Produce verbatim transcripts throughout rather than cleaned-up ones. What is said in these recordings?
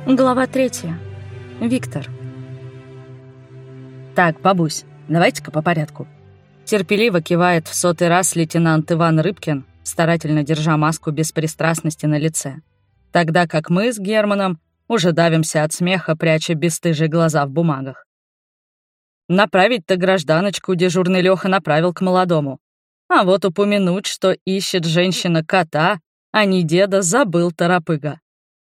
Глава третья. Виктор. «Так, бабусь, давайте-ка по порядку». Терпеливо кивает в сотый раз лейтенант Иван Рыбкин, старательно держа маску беспристрастности на лице. Тогда как мы с Германом уже давимся от смеха, пряча бесстыжие глаза в бумагах. Направить-то гражданочку дежурный Лёха направил к молодому. А вот упомянуть, что ищет женщина кота, а не деда, забыл торопыга.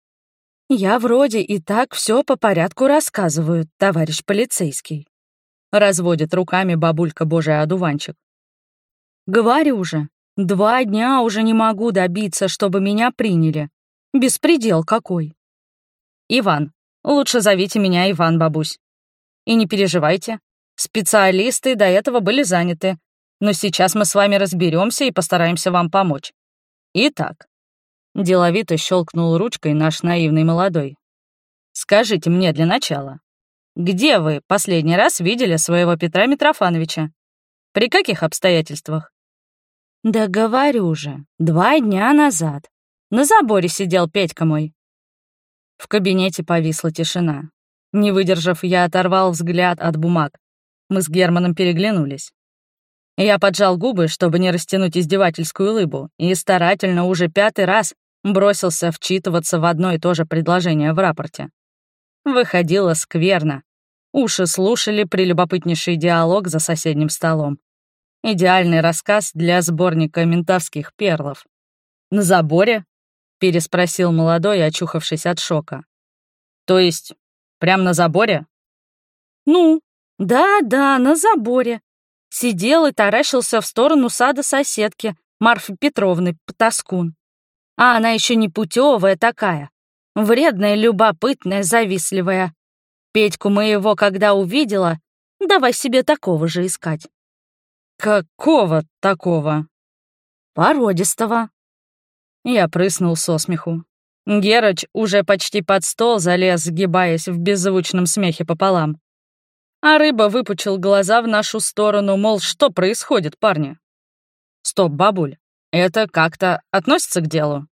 Я вроде и так все по порядку рассказываю, товарищ полицейский. Разводит руками бабулька Божий одуванчик. Говорю же, два дня уже не могу добиться, чтобы меня приняли. Беспредел какой. Иван, лучше зовите меня Иван, бабусь. И не переживайте, специалисты до этого были заняты, но сейчас мы с вами разберемся и постараемся вам помочь. Итак, деловито щелкнул ручкой наш наивный молодой. Скажите мне для начала, где вы последний раз видели своего Петра Митрофановича? При каких обстоятельствах? Да говорю же, два дня назад. На заборе сидел Петька мой. В кабинете повисла тишина. Не выдержав, я оторвал взгляд от бумаг. Мы с Германом переглянулись. Я поджал губы, чтобы не растянуть издевательскую улыбу, и старательно уже пятый раз бросился вчитываться в одно и то же предложение в рапорте. Выходило скверно. Уши слушали прелюбопытнейший диалог за соседним столом. Идеальный рассказ для сборника ментовских перлов. «На заборе?» — переспросил молодой, очухавшись от шока. «То есть, прям на заборе?» «Ну, да-да, на заборе. Сидел и таращился в сторону сада соседки, Марфы Петровны, потаскун. А она еще не путевая такая, вредная, любопытная, завистливая. Петьку моего, когда увидела, давай себе такого же искать». «Какого такого?» «Породистого». Я прыснул со смеху. Герыч уже почти под стол залез, сгибаясь в беззвучном смехе пополам. А рыба выпучил глаза в нашу сторону, мол, что происходит, парни? Стоп, бабуль, это как-то относится к делу?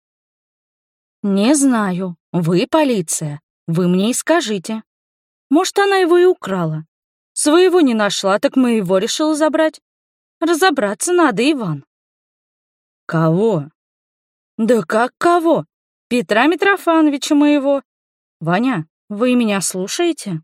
«Не знаю. Вы полиция. Вы мне и скажите. Может, она его и украла. Своего не нашла, так моего решила забрать. Разобраться надо, Иван». «Кого?» «Да как кого? Петра Митрофановича моего. Ваня, вы меня слушаете?»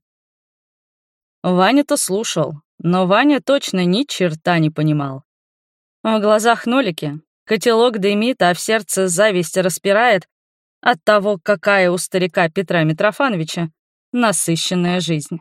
Ваня-то слушал, но Ваня точно ни черта не понимал. В глазах нолики, котелок дымит, а в сердце зависть распирает от того, какая у старика Петра Митрофановича насыщенная жизнь.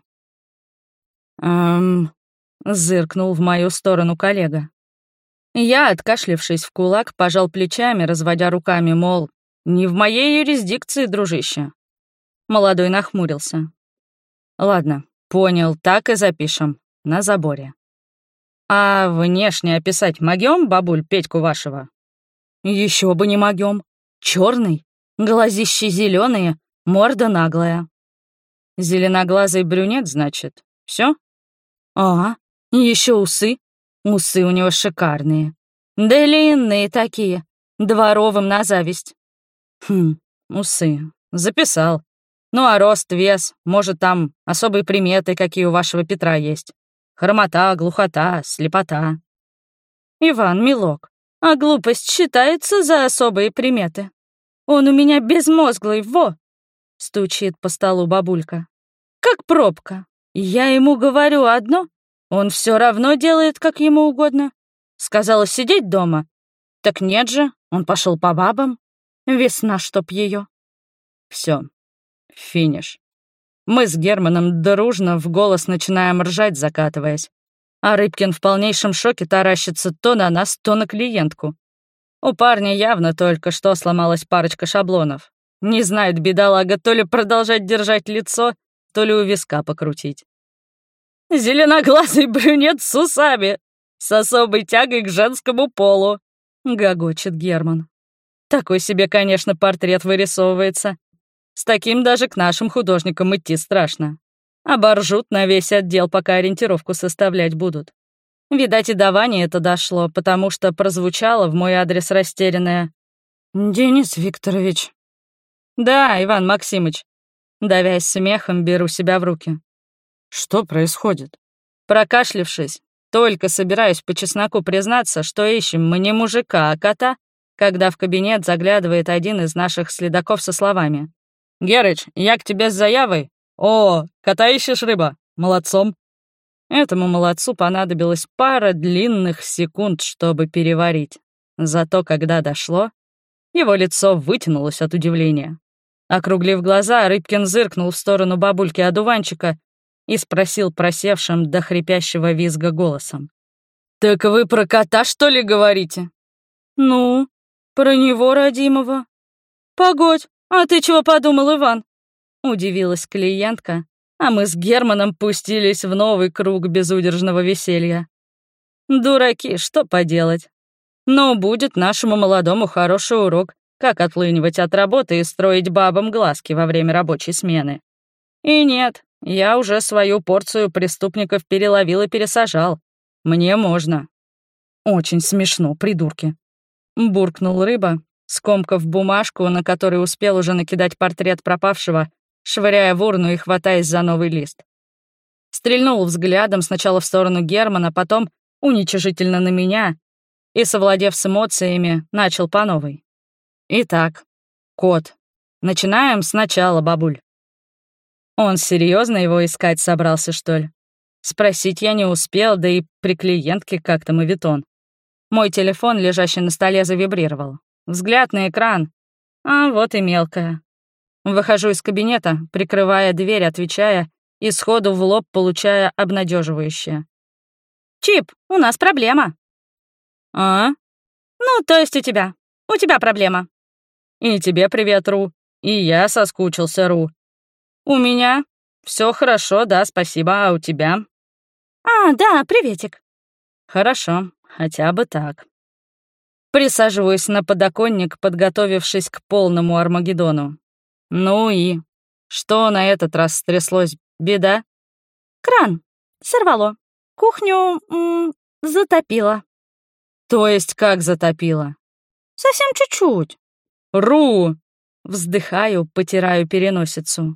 «Эм...» — зыркнул в мою сторону коллега. Я, откашлившись в кулак, пожал плечами, разводя руками, мол, не в моей юрисдикции, дружище. Молодой нахмурился. «Ладно, понял, так и запишем. На заборе. А внешне описать могём, бабуль, Петьку вашего?» Еще бы не могём. Черный, глазищи зеленые, морда наглая». «Зеленоглазый брюнет, значит? Все? «А, еще усы. Усы у него шикарные. Длинные такие, дворовым на зависть». «Хм, усы. Записал. Ну а рост, вес, может, там особые приметы, какие у вашего Петра есть? Хромота, глухота, слепота». «Иван, милок, а глупость считается за особые приметы? Он у меня безмозглый, во!» — стучит по столу бабулька. «Как пробка. Я ему говорю одно, он все равно делает, как ему угодно. Сказала сидеть дома. Так нет же, он пошел по бабам. Весна, чтоб ее». Все, финиш. Мы с Германом дружно в голос начинаем ржать, закатываясь. А Рыбкин в полнейшем шоке таращится то на нас, то на клиентку. У парня явно только что сломалась парочка шаблонов. Не знает бедолага то ли продолжать держать лицо, то ли у виска покрутить. «Зеленоглазый брюнет с усами, с особой тягой к женскому полу», — гогочет Герман. Такой себе, конечно, портрет вырисовывается. С таким даже к нашим художникам идти страшно. Оборжут на весь отдел, пока ориентировку составлять будут. Видать, и до Вани это дошло, потому что прозвучало в мой адрес растерянное: «Денис Викторович». «Да, Иван Максимыч. Давясь смехом, беру себя в руки. Что происходит? Прокашлявшись, только собираюсь по чесноку признаться, что ищем мы не мужика, а кота, когда в кабинет заглядывает один из наших следаков со словами. «Герыч, я к тебе с заявой. О, кота ищешь, рыба? Молодцом». Этому молодцу понадобилось пара длинных секунд, чтобы переварить. Зато когда дошло, его лицо вытянулось от удивления. Округлив глаза, Рыбкин зыркнул в сторону бабульки-одуванчика и спросил просевшим до хрипящего визга голосом. «Так вы про кота, что ли, говорите?» «Ну, про него, родимого». «Погодь, а ты чего подумал, Иван?» Удивилась клиентка, а мы с Германом пустились в новый круг безудержного веселья. Дураки, что поделать. Но будет нашему молодому хороший урок, как отлынивать от работы и строить бабам глазки во время рабочей смены. И нет, я уже свою порцию преступников переловил и пересажал. Мне можно. Очень смешно, придурки. Буркнул Рыба, скомкав бумажку, на которой успел уже накидать портрет пропавшего, швыряя в урну и хватаясь за новый лист. Стрельнул взглядом сначала в сторону Германа, потом уничижительно на меня и, совладев с эмоциями, начал по новой. Итак, кот. Начинаем сначала, бабуль. Он серьезно его искать собрался, что ли? Спросить я не успел, да и при клиентке как-то мавитон. Мой телефон, лежащий на столе, завибрировал. Взгляд на экран. А вот и мелкая. Выхожу из кабинета, прикрывая дверь, отвечая, и сходу в лоб получая обнадеживающее. «Чип, у нас проблема». «А? Ну, то есть у тебя. У тебя проблема». «И тебе привет, Ру. И я соскучился, Ру. У меня все хорошо, да, спасибо, а у тебя?» «А, да, приветик». «Хорошо, хотя бы так». Присаживаюсь на подоконник, подготовившись к полному Армагеддону. Ну и? Что на этот раз стряслось? Беда? Кран. Сорвало. Кухню м, затопило. То есть как затопило? Совсем чуть-чуть. Ру! Вздыхаю, потираю переносицу.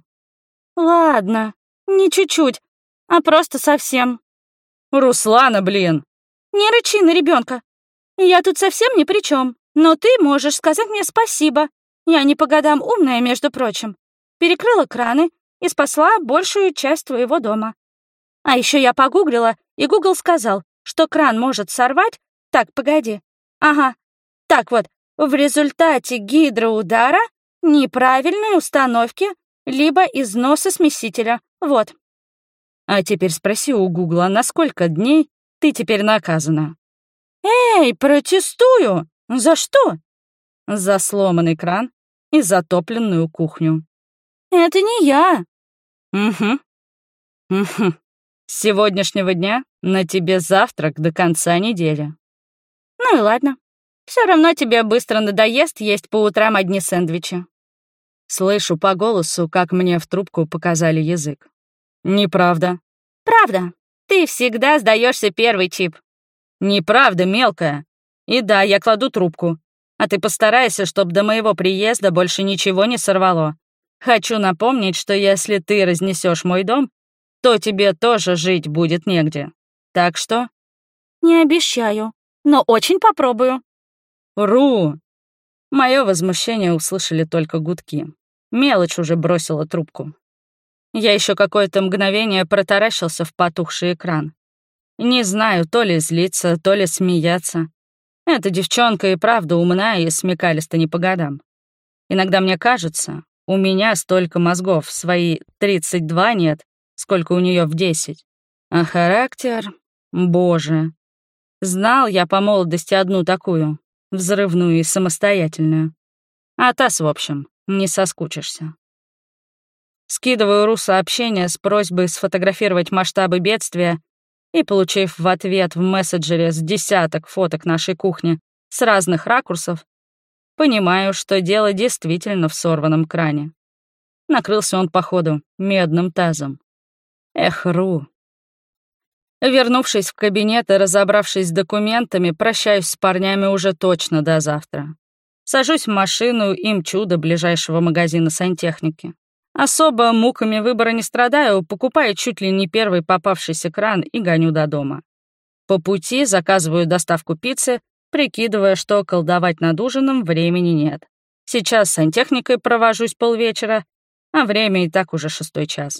Ладно, не чуть-чуть, а просто совсем. Руслана, блин! Не рычи на ребенка. Я тут совсем ни при чем, но ты можешь сказать мне спасибо. Я не по годам умная, между прочим. Перекрыла краны и спасла большую часть твоего дома. А еще я погуглила, и Гугл сказал, что кран может сорвать... Так, погоди. Ага. Так вот, в результате гидроудара, неправильной установки, либо износа смесителя. Вот. А теперь спроси у Гугла, на сколько дней ты теперь наказана? Эй, протестую! За что? За сломанный кран и затопленную кухню. Это не я. Угу. Угу. С сегодняшнего дня на тебе завтрак до конца недели. Ну и ладно. Все равно тебе быстро надоест есть по утрам одни сэндвичи. Слышу по голосу, как мне в трубку показали язык. Неправда. Правда. Ты всегда сдаешься первый, Чип. Неправда, мелкая. И да, я кладу трубку. А ты постарайся, чтобы до моего приезда больше ничего не сорвало. Хочу напомнить, что если ты разнесешь мой дом, то тебе тоже жить будет негде. Так что... Не обещаю, но очень попробую. Ру! Мое возмущение услышали только гудки. Мелочь уже бросила трубку. Я еще какое-то мгновение протаращился в потухший экран. Не знаю, то ли злиться, то ли смеяться. Эта девчонка и правда умна и смекалиста не по годам. Иногда мне кажется, у меня столько мозгов в свои тридцать два нет, сколько у нее в десять. А характер... Боже. Знал я по молодости одну такую, взрывную и самостоятельную. А таз, в общем, не соскучишься. Скидываю Ру сообщение с просьбой сфотографировать масштабы бедствия и, получив в ответ в мессенджере с десяток фоток нашей кухни с разных ракурсов, понимаю, что дело действительно в сорванном кране. Накрылся он, походу, медным тазом. Эх, Ру. Вернувшись в кабинет и разобравшись с документами, прощаюсь с парнями уже точно до завтра. Сажусь в машину и мчу до ближайшего магазина сантехники. Особо муками выбора не страдаю, покупаю чуть ли не первый попавшийся кран и гоню до дома. По пути заказываю доставку пиццы, прикидывая, что колдовать над ужином времени нет. Сейчас с сантехникой провожусь полвечера, а время и так уже шестой час.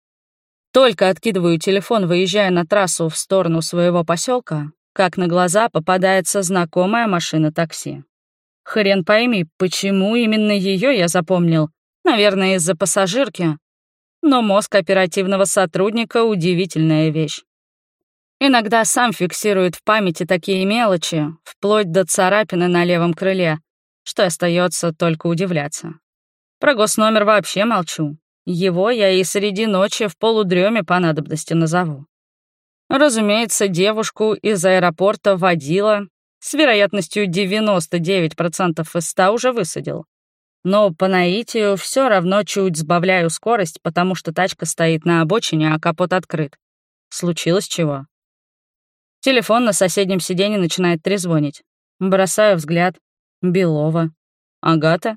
Только откидываю телефон, выезжая на трассу в сторону своего поселка, как на глаза попадается знакомая машина такси. Хрен пойми, почему именно ее я запомнил. Наверное, из-за пассажирки. Но мозг оперативного сотрудника — удивительная вещь. Иногда сам фиксирует в памяти такие мелочи, вплоть до царапины на левом крыле, что остается только удивляться. Про госномер вообще молчу. Его я и среди ночи в полудреме по надобности назову. Разумеется, девушку из аэропорта водила с вероятностью девяносто девять процентов из ста уже высадил. Но по наитию все равно чуть сбавляю скорость, потому что тачка стоит на обочине, а капот открыт. Случилось чего? Телефон на соседнем сиденье начинает трезвонить. Бросаю взгляд. Белова. Агата?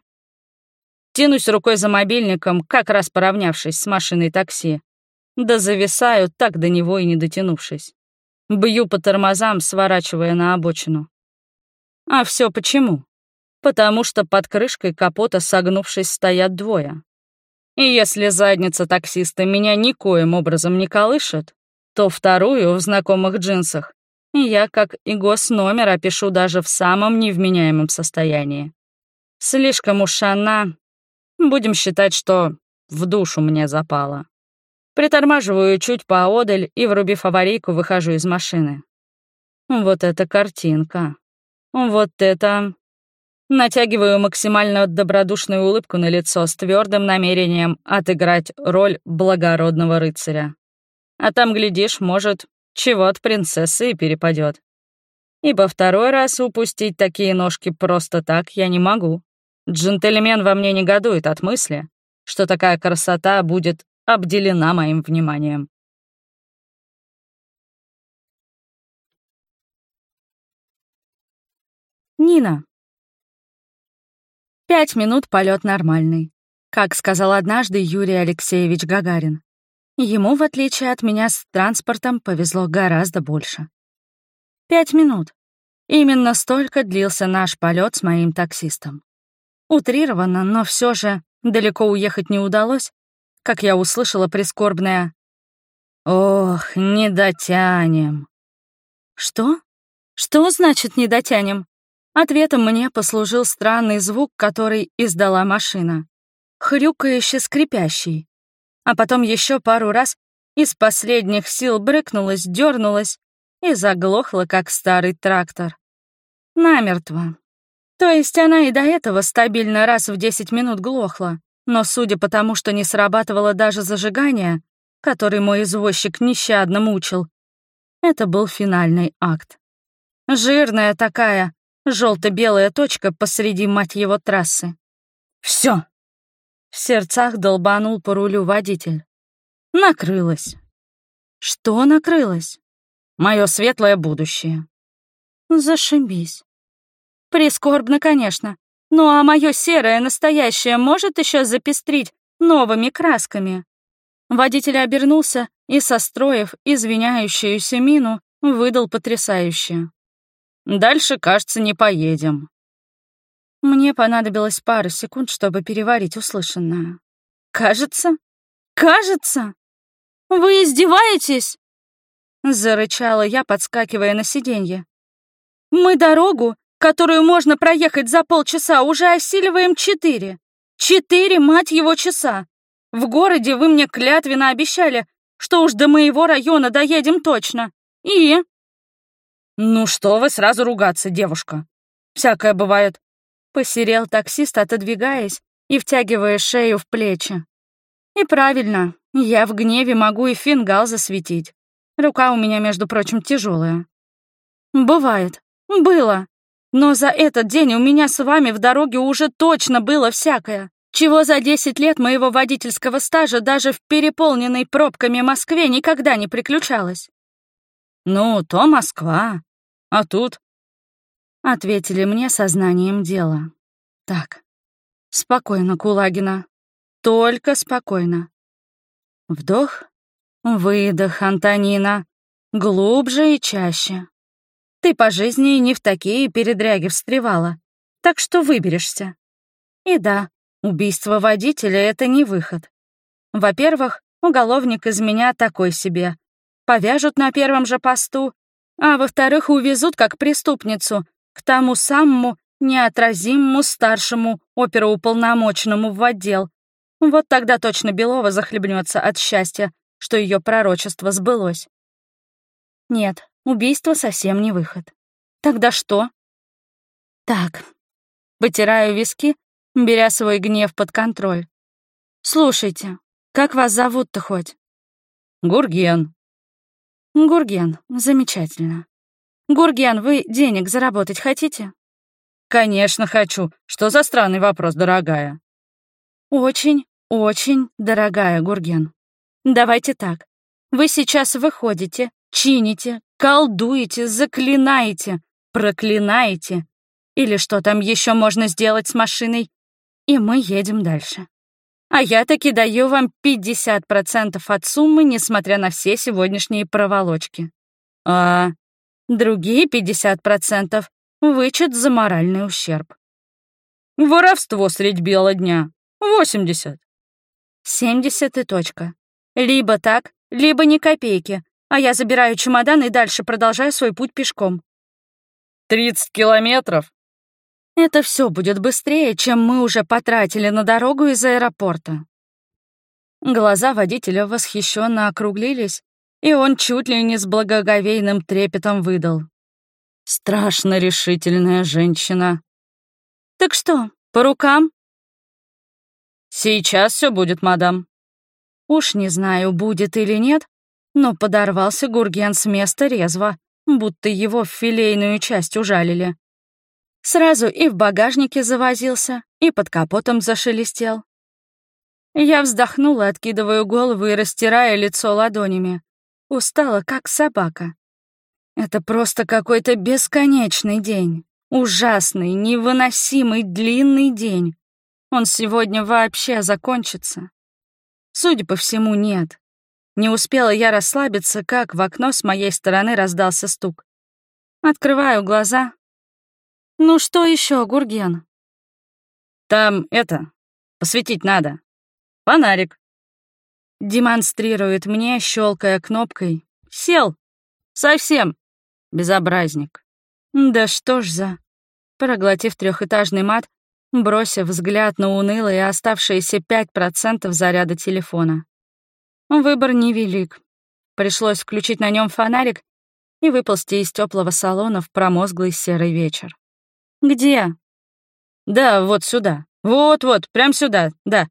Тянусь рукой за мобильником, как раз поравнявшись с машиной такси. Да зависаю, так до него и не дотянувшись. Бью по тормозам, сворачивая на обочину. А все почему? Потому что под крышкой капота, согнувшись, стоят двое. И если задница таксиста меня никоим образом не колышет, то вторую в знакомых джинсах я как и госномер опишу даже в самом невменяемом состоянии. Слишком уж она... Будем считать, что в душу мне запала. Притормаживаю чуть поодаль и, врубив аварийку, выхожу из машины. Вот это картинка. Вот это... Натягиваю максимально добродушную улыбку на лицо с твердым намерением отыграть роль благородного рыцаря. А там, глядишь, может, чего от принцессы и перепадет. Ибо второй раз упустить такие ножки просто так я не могу. Джентльмен во мне негодует от мысли, что такая красота будет обделена моим вниманием. Нина. Пять минут полет нормальный. Как сказал однажды Юрий Алексеевич Гагарин. Ему, в отличие от меня, с транспортом повезло гораздо больше. Пять минут. Именно столько длился наш полет с моим таксистом. Утрированно, но все же далеко уехать не удалось, как я услышала прискорбное «Ох, не дотянем». Что? Что значит «не дотянем»? Ответом мне послужил странный звук, который издала машина. Хрюкающе-скрипящий. А потом еще пару раз из последних сил брыкнулась, дернулась и заглохла, как старый трактор. Намертво. То есть она и до этого стабильно раз в десять минут глохла, но судя по тому, что не срабатывало даже зажигание, который мой извозчик нещадно мучил, это был финальный акт. Жирная такая, желто-белая точка посреди, мать его, трассы. Все. В сердцах долбанул по рулю водитель. Накрылось. Что накрылось? Мое светлое будущее. Зашибись. Прискорбно, конечно. Ну а мое серое настоящее может еще запестрить новыми красками. Водитель обернулся и, состроив извиняющуюся мину, выдал потрясающе. «Дальше, кажется, не поедем». Мне понадобилось пара секунд, чтобы переварить услышанное. «Кажется? Кажется? Вы издеваетесь?» Зарычала я, подскакивая на сиденье. «Мы дорогу, которую можно проехать за полчаса, уже осиливаем четыре. Четыре, мать его, часа. В городе вы мне клятвенно обещали, что уж до моего района доедем точно. И...» «Ну что вы сразу ругаться, девушка? Всякое бывает». Посерел таксист, отодвигаясь и втягивая шею в плечи. «И правильно, я в гневе могу и фингал засветить. Рука у меня, между прочим, тяжелая. Бывает. Было. Но за этот день у меня с вами в дороге уже точно было всякое, чего за десять лет моего водительского стажа даже в переполненной пробками Москве никогда не приключалось». «Ну, то Москва. А тут...» Ответили мне сознанием дела. «Так, спокойно, Кулагина. только спокойно. Вдох, выдох, Антонина. Глубже и чаще. Ты по жизни не в такие передряги встревала, так что выберешься. И да, убийство водителя — это не выход. Во-первых, уголовник из меня такой себе. Повяжут на первом же посту, а во-вторых, увезут как преступницу к тому самому неотразимому старшему оперуполномоченному в отдел. Вот тогда точно Белова захлебнется от счастья, что ее пророчество сбылось. Нет, убийство совсем не выход. Тогда что? Так, потираю виски, беря свой гнев под контроль. Слушайте, как вас зовут-то хоть? Гурген. Гурген, замечательно. Гурген, вы денег заработать хотите? Конечно, хочу. Что за странный вопрос, дорогая? Очень, очень дорогая, Гурген. Давайте так. Вы сейчас выходите, чините, колдуете, заклинаете, проклинаете. Или что там еще можно сделать с машиной? И мы едем дальше. А я таки даю вам пятьдесят процентов от суммы, несмотря на все сегодняшние проволочки. А другие пятьдесят процентов вычет за моральный ущерб. Воровство средь бела дня. восемьдесят. семьдесят и точка. Либо так, либо ни копейки, а я забираю чемодан и дальше продолжаю свой путь пешком. тридцать километров? Это все будет быстрее, чем мы уже потратили на дорогу из аэропорта. Глаза водителя восхищенно округлились, и он чуть ли не с благоговейным трепетом выдал: «Страшно решительная женщина». «Так что, по рукам?» «Сейчас все будет, мадам». Уж не знаю, будет или нет, но подорвался Гурген с места резво, будто его в филейную часть ужалили. Сразу и в багажнике завозился, и под капотом зашелестел. Я вздохнула, откидывая голову и растирая лицо ладонями. Устала, как собака. Это просто какой-то бесконечный день. Ужасный, невыносимый, длинный день. Он сегодня вообще закончится? Судя по всему, нет. Не успела я расслабиться, как в окно с моей стороны раздался стук. Открываю глаза. «Ну что еще, Гурген?» «Там это, посветить надо. Фонарик». Демонстрирует мне, щелкая кнопкой. «Сел! Совсем! Безобразник!» Да что ж за... Проглотив трехэтажный мат, бросив взгляд на унылые оставшиеся пять процентов заряда телефона. Выбор невелик. Пришлось включить на нем фонарик и выползти из теплого салона в промозглый серый вечер. «Где?» «Да, вот сюда. Вот-вот, прям сюда, да».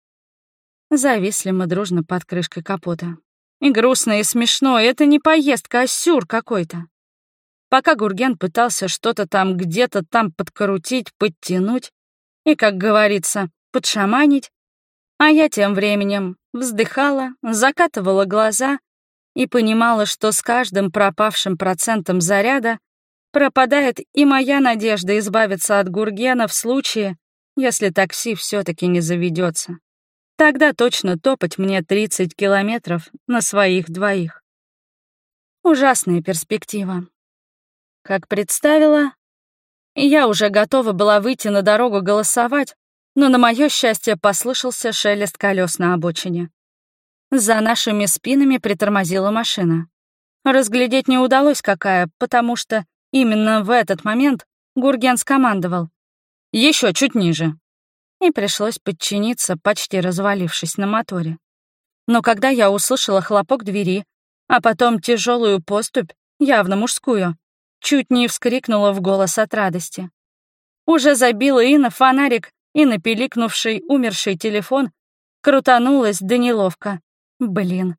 Зависли мы дружно под крышкой капота. И грустно, и смешно, это не поездка, а сюр какой-то. Пока Гурген пытался что-то там где-то там подкрутить, подтянуть и, как говорится, подшаманить, а я тем временем вздыхала, закатывала глаза и понимала, что с каждым пропавшим процентом заряда пропадает и моя надежда избавиться от Гургена в случае, если такси все-таки не заведется. Тогда точно топать мне тридцать километров на своих двоих. Ужасная перспектива. Как представила, я уже готова была выйти на дорогу голосовать, но на мое счастье послышался шелест колес на обочине. За нашими спинами притормозила машина. Разглядеть не удалось какая, потому что именно в этот момент Гурген скомандовал: «Еще чуть ниже». И пришлось подчиниться, почти развалившись на моторе. Но когда я услышала хлопок двери, а потом тяжелую поступь, явно мужскую, чуть не вскрикнула в голос от радости. Уже забила и на фонарик, и на пиликнувший умерший телефон, крутанулась да неловко. Блин.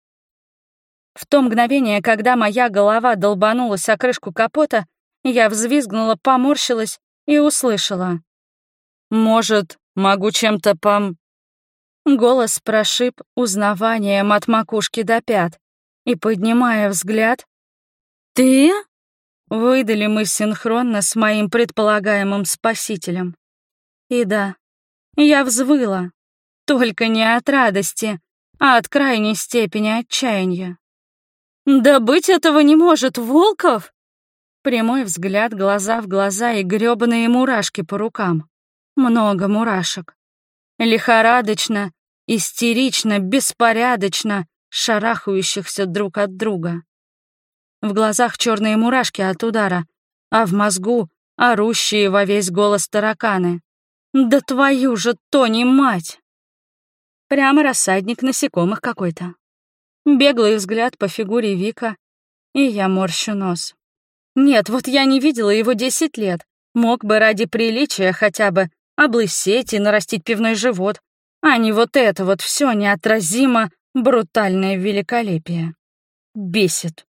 В то мгновение, когда моя голова долбанулась о крышку капота, я взвизгнула, поморщилась и услышала: «Может, могу чем-то пом...» Голос прошиб узнаванием от макушки до пят, и, поднимая взгляд: «Ты?» — выдали мы синхронно с моим предполагаемым спасителем. И да, я взвыла. только не от радости, а от крайней степени отчаяния. «Да быть этого не может, Волков!» Прямой взгляд, глаза в глаза и грёбаные мурашки по рукам. Много мурашек. Лихорадочно, истерично, беспорядочно шарахающихся друг от друга. В глазах черные мурашки от удара, а в мозгу орущие во весь голос тараканы. «Да твою же, Тони, мать!» Прямо рассадник насекомых какой-то. Беглый взгляд по фигуре Вика, и я морщу нос. Нет, вот я не видела его десять лет. Мог бы ради приличия хотя бы облысеть и нарастить пивной живот, а не вот это вот все неотразимо брутальное великолепие. Бесит.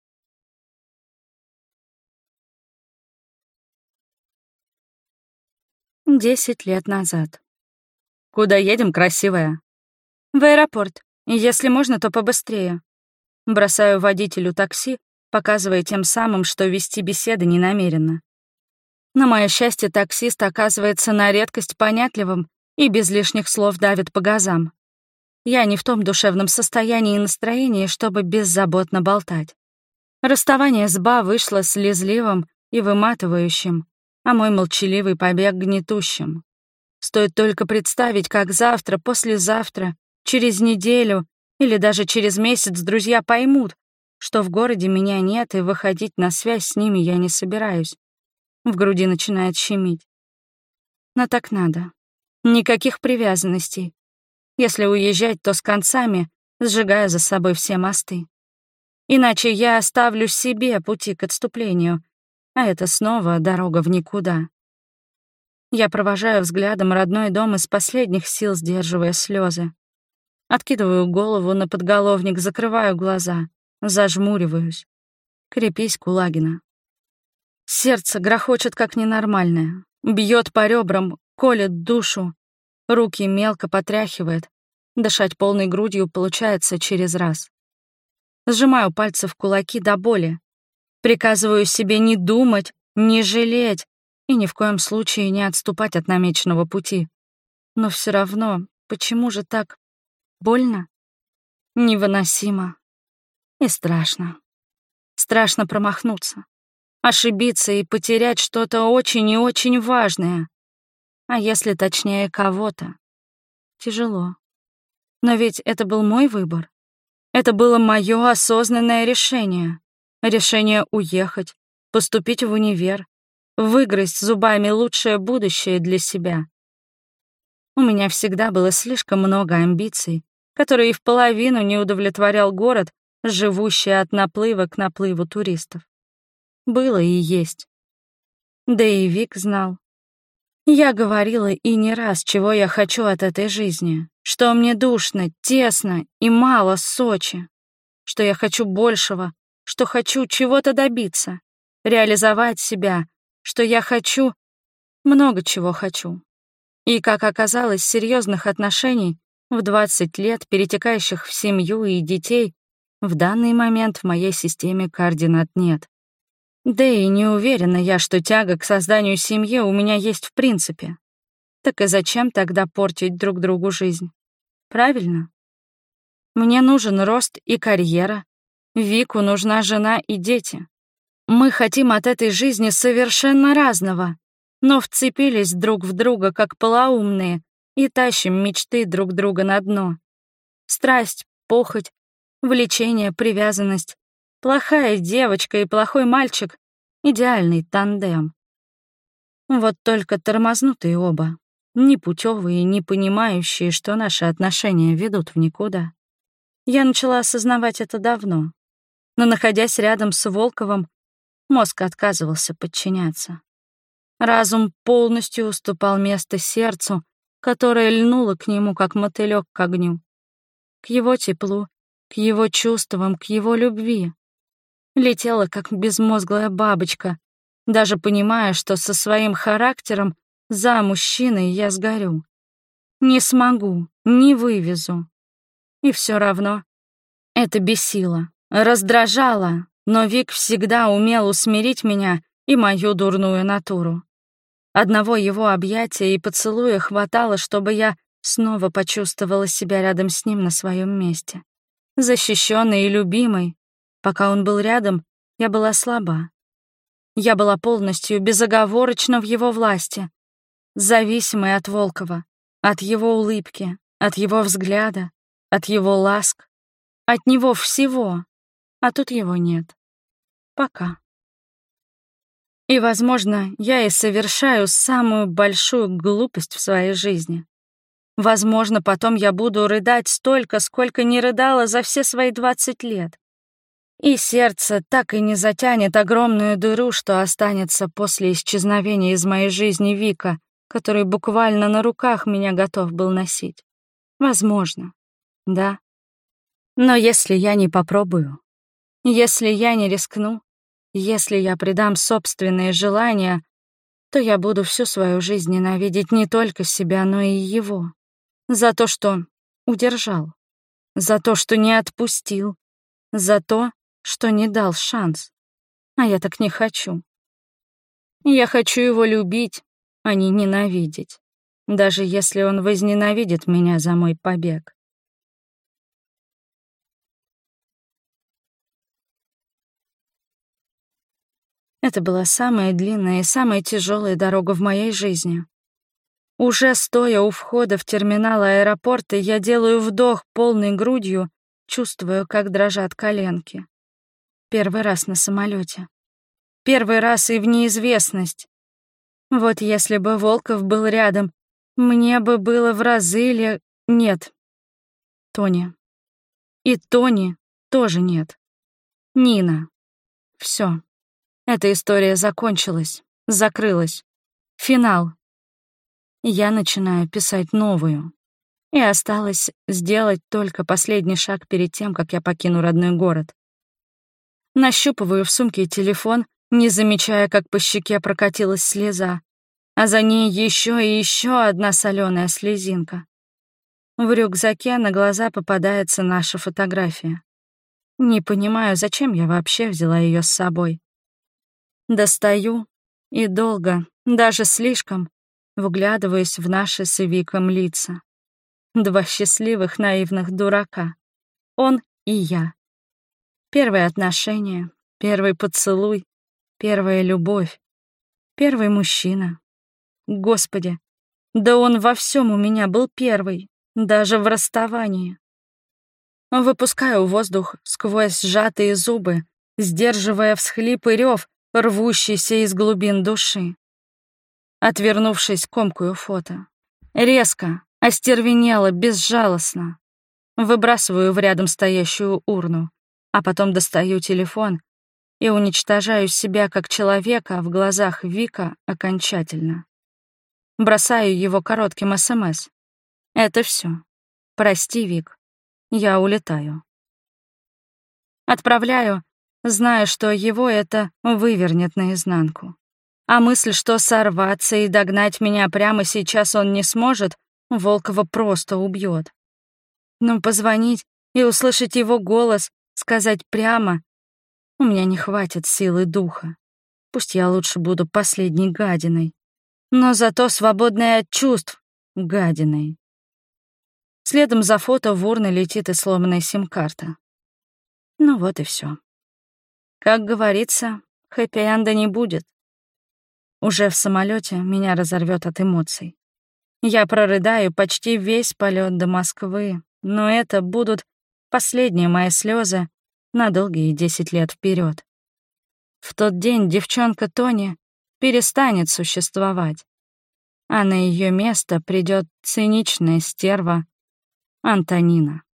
Десять лет назад. «Куда едем, красивая?» «В аэропорт. Если можно, то побыстрее». Бросаю водителю такси, показывая тем самым, что вести беседы не намерена. На мое счастье, таксист оказывается на редкость понятливым и без лишних слов давит по газам. Я не в том душевном состоянии и настроении, чтобы беззаботно болтать. Расставание с Ба вышло слезливым и выматывающим, а мой молчаливый побег гнетущим. Стоит только представить, как завтра, послезавтра, через неделю или даже через месяц друзья поймут, что в городе меня нет, и выходить на связь с ними я не собираюсь. В груди начинает щемить. Но так надо. Никаких привязанностей. Если уезжать, то с концами, сжигая за собой все мосты. Иначе я оставлю себе пути к отступлению, а это снова дорога в никуда. Я провожаю взглядом родной дом из последних сил, сдерживая слезы. Откидываю голову на подголовник, закрываю глаза, зажмуриваюсь. Крепись, Кулагина. Сердце грохочет как ненормальное, бьет по ребрам, колет душу, руки мелко потряхивает, дышать полной грудью получается через раз. Сжимаю пальцы в кулаки до боли, приказываю себе не думать, не жалеть и ни в коем случае не отступать от намеченного пути. Но все равно, почему же так больно, невыносимо и страшно. Страшно промахнуться, ошибиться и потерять что-то очень и очень важное. А если точнее, кого-то. Тяжело. Но ведь это был мой выбор. Это было мое осознанное решение. Решение уехать, поступить в универ, выгрызть зубами лучшее будущее для себя. У меня всегда было слишком много амбиций, которые и в половину не удовлетворял город, живущий от наплыва к наплыву туристов. Было и есть. Да и Вик знал. Я говорила и не раз, чего я хочу от этой жизни, что мне душно, тесно и мало Сочи, что я хочу большего, что хочу чего-то добиться, реализовать себя, что я хочу, много чего хочу. И, как оказалось, серьезных отношений в двадцать лет, перетекающих в семью и детей, в данный момент в моей системе координат нет. Да и не уверена я, что тяга к созданию семьи у меня есть в принципе. Так и зачем тогда портить друг другу жизнь? Правильно? Мне нужен рост и карьера. Вику нужна жена и дети. Мы хотим от этой жизни совершенно разного, но вцепились друг в друга, как полоумные, и тащим мечты друг друга на дно. Страсть, похоть, влечение, привязанность. Плохая девочка и плохой мальчик — идеальный тандем. Вот только тормознутые оба, непутевые, не понимающие, что наши отношения ведут в никуда. Я начала осознавать это давно, но, находясь рядом с Волковым, мозг отказывался подчиняться. Разум полностью уступал место сердцу, которое льнуло к нему, как мотылёк к огню, к его теплу, к его чувствам, к его любви. Летела, как безмозглая бабочка, даже понимая, что со своим характером за мужчиной я сгорю. Не смогу, не вывезу. И все равно это бесило, раздражало, но Вик всегда умел усмирить меня и мою дурную натуру. Одного его объятия и поцелуя хватало, чтобы я Снова почувствовала себя рядом с ним на своем месте. Защищенной и любимой. Пока он был рядом, я была слаба. Я была полностью, безоговорочно в его власти, зависимой от Волкова, от его улыбки, от его взгляда, от его ласк, от него всего. А тут его нет. Пока. И, возможно, я и совершаю самую большую глупость в своей жизни. Возможно, потом я буду рыдать столько, сколько не рыдала за все свои двадцать лет. И сердце так и не затянет огромную дыру, что останется после исчезновения из моей жизни Вика, который буквально на руках меня готов был носить. Возможно, да. Но если я не попробую, если я не рискну, если я предам собственные желания, то я буду всю свою жизнь ненавидеть не только себя, но и его. За то, что удержал, за то, что не отпустил, за то, что не дал шанс. А я так не хочу. Я хочу его любить, а не ненавидеть, даже если он возненавидит меня за мой побег. Это была самая длинная и самая тяжелая дорога в моей жизни. Уже стоя у входа в терминал аэропорта, я делаю вдох полной грудью, чувствую, как дрожат коленки. Первый раз на самолете. Первый раз и в неизвестность. Вот если бы Волков был рядом, мне бы было в разы или... Нет. Тони. И Тони тоже нет. Нина. Все. Эта история закончилась, закрылась. Финал. Я начинаю писать новую. И осталось сделать только последний шаг перед тем, как я покину родной город. Нащупываю в сумке телефон, не замечая, как по щеке прокатилась слеза, а за ней еще и еще одна соленая слезинка. В рюкзаке на глаза попадается наша фотография. Не понимаю, зачем я вообще взяла ее с собой. Достаю и долго, даже слишком, вглядываюсь в наши с Виком лица. Два счастливых наивных дурака. Он и я. Первые отношения, первый поцелуй, первая любовь, первый мужчина. Господи, да он во всем у меня был первый, даже в расставании. Выпускаю воздух сквозь сжатые зубы, сдерживая всхлип и рев, рвущийся из глубин души. Отвернувшись, комкую фото. Резко, остервенело, безжалостно. Выбрасываю в рядом стоящую урну, а потом достаю телефон и уничтожаю себя как человека в глазах Вика окончательно. Бросаю его коротким СМС. Это все. Прости, Вик. Я улетаю. Отправляю, зная, что его это вывернет наизнанку. А мысль, что сорваться и догнать меня прямо сейчас он не сможет, Волкова просто убьет. Но позвонить и услышать его голос, сказать прямо, у меня не хватит силы духа. Пусть я лучше буду последней гадиной, но зато свободной от чувств гадиной. Следом за фото в урны летит и сломанная сим-карта. Ну вот и все. Как говорится, хэппи-энда не будет. Уже в самолете меня разорвет от эмоций. Я прорыдаю почти весь полет до Москвы, но это будут последние мои слезы на долгие десять лет вперед. В тот день девчонка Тони перестанет существовать, а на ее место придет циничная стерва Антонина.